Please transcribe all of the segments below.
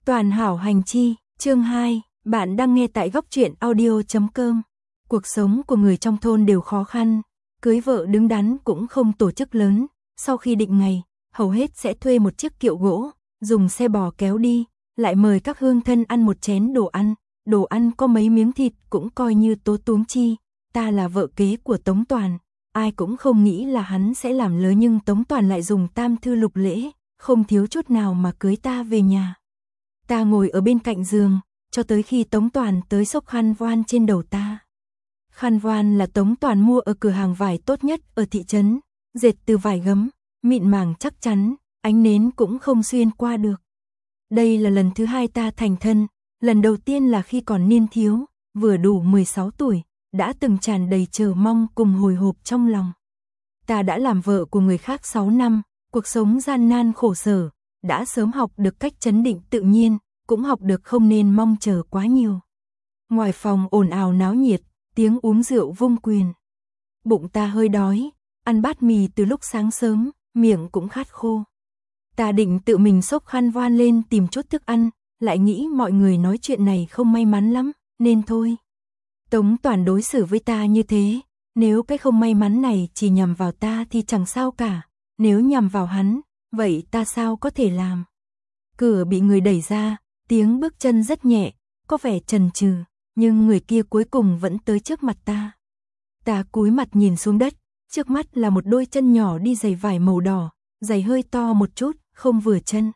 Toàn hảo hành chi, chương 2, bạn đang nghe tại góc truyện audio.com. Cuộc sống của người trong thôn đều khó khăn, cưới vợ đứng đắn cũng không tổ chức lớn, sau khi định ngày, hầu hết sẽ thuê một chiếc kiệu gỗ, dùng xe bò kéo đi, lại mời các hương thân ăn một chén đồ ăn có mấy miếng thịt cũng coi như tố tuống chi. Ta là vợ kế của Tống Toàn, ai cũng không nghĩ là hắn sẽ làm lớn, nhưng Tống Toàn lại dùng tam thư lục lễ, không thiếu chút nào mà cưới ta về nhà. Ta ngồi ở bên cạnh giường, cho tới khi Tống Toàn tới xốc khăn voan trên đầu ta. Khăn voan là Tống Toàn mua ở cửa hàng vải tốt nhất ở thị trấn, dệt từ vải gấm, mịn màng chắc chắn, ánh nến cũng không xuyên qua được. Đây là lần thứ hai ta thành thân, lần đầu tiên là khi còn niên thiếu, vừa đủ 16 tuổi, đã từng tràn đầy chờ mong cùng hồi hộp trong lòng. Ta đã làm vợ của người khác 6 năm, cuộc sống gian nan khổ sở, đã sớm học được cách trấn định tự nhiên, cũng học được không nên mong chờ quá nhiều. Ngoài phòng ồn ào náo nhiệt, tiếng uống rượu vung quyền. Bụng ta hơi đói, ăn bát mì từ lúc sáng sớm, miệng cũng khát khô. Ta định tự mình xốc khăn voan lên tìm chút thức ăn, lại nghĩ mọi người nói chuyện này không may mắn lắm, nên thôi. Tống Toàn đối xử với ta như thế, nếu cái không may mắn này chỉ nhằm vào ta thì chẳng sao cả, nếu nhằm vào hắn, vậy ta sao có thể làm. Cửa bị người đẩy ra, tiếng bước chân rất nhẹ, có vẻ chần chừ, nhưng người kia cuối cùng vẫn tới trước mặt ta. Ta cúi mặt nhìn xuống đất, trước mắt là một đôi chân nhỏ đi giày vải màu đỏ, giày hơi to một chút, không vừa chân.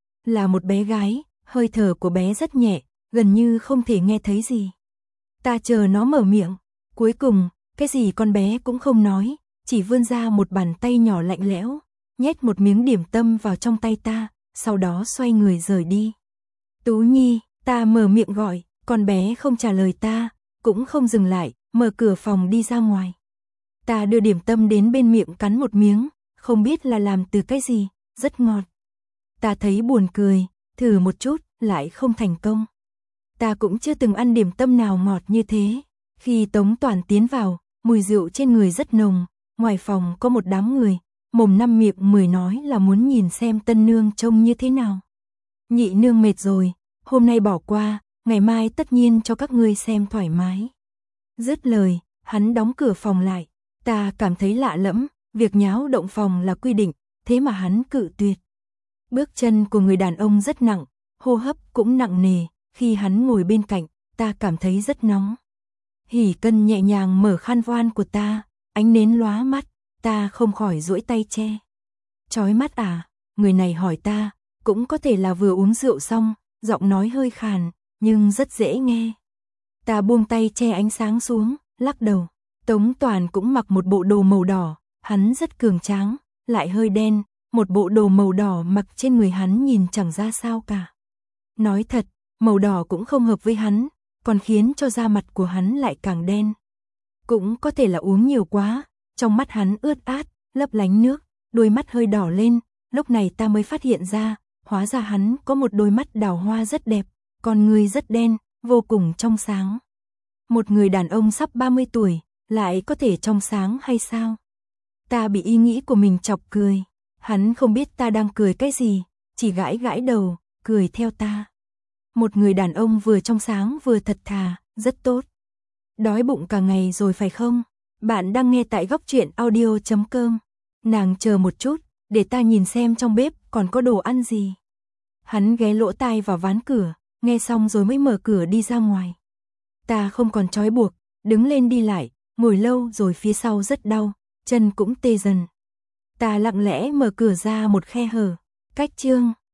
Là một bé gái, hơi thở của bé rất nhẹ, gần như không thể nghe thấy gì. Ta chờ nó mở miệng, cuối cùng, cái gì con bé cũng không nói, chỉ vươn ra một bàn tay nhỏ lạnh lẽo, nhét một miếng điểm tâm vào trong tay ta, sau đó xoay người rời đi. Tú Nhi, ta mở miệng gọi, con bé không trả lời ta, cũng không dừng lại, mở cửa phòng đi ra ngoài. Ta đưa điểm tâm đến bên miệng cắn một miếng, không biết là làm từ cái gì, rất ngọt. Ta thấy buồn cười, thử một chút, lại không thành công. Ta cũng chưa từng ăn điểm tâm nào ngọt như thế. Khi Tống Toàn tiến vào, mùi rượu trên người rất nồng, ngoài phòng có một đám người, mồm năm miệng mười nói là muốn nhìn xem tân nương trông như thế nào. Nhị nương mệt rồi, hôm nay bỏ qua, ngày mai tất nhiên cho các ngươi xem thoải mái. Dứt lời, hắn đóng cửa phòng lại, ta cảm thấy lạ lẫm, việc nháo động phòng là quy định, thế mà hắn cự tuyệt. Bước chân của người đàn ông rất nặng, hô hấp cũng nặng nề, khi hắn ngồi bên cạnh, ta cảm thấy rất nóng. Hỉ Cân nhẹ nhàng mở khăn voan của ta, ánh nến lóa mắt, ta không khỏi duỗi tay che. Chói mắt à? Người này hỏi ta, cũng có thể là vừa uống rượu xong, giọng nói hơi khàn, nhưng rất dễ nghe. Ta buông tay che ánh sáng xuống, lắc đầu. Tống Toàn cũng mặc một bộ đồ màu đỏ, hắn rất cường tráng, lại hơi đen, một bộ đồ màu đỏ mặc trên người hắn nhìn chẳng ra sao cả. Nói thật, màu đỏ cũng không hợp với hắn, còn khiến cho da mặt của hắn lại càng đen. Cũng có thể là uống nhiều quá, trong mắt hắn ướt át, lấp lánh nước, đôi mắt hơi đỏ lên, lúc này ta mới phát hiện ra, hóa ra hắn có một đôi mắt đào hoa rất đẹp, con người rất đen, vô cùng trong sáng. Một người đàn ông sắp 30 tuổi, lại có thể trong sáng hay sao? Ta bị ý nghĩ của mình chọc cười, hắn không biết ta đang cười cái gì, chỉ gãi gãi đầu, cười theo ta. Một người đàn ông vừa trong sáng vừa thật thà, rất tốt. Đói bụng cả ngày rồi phải không? Bạn đang nghe tại góc truyện audio.com. Nàng chờ một chút, để ta nhìn xem trong bếp còn có đồ ăn gì. Hắn ghé lỗ tai vào ván cửa, nghe xong rồi mới mở cửa đi ra ngoài. Ta không còn trói buộc, đứng lên đi lại, ngồi lâu rồi phía sau rất đau, chân cũng tê dần. Ta lặng lẽ mở cửa ra một khe hở, cách chương.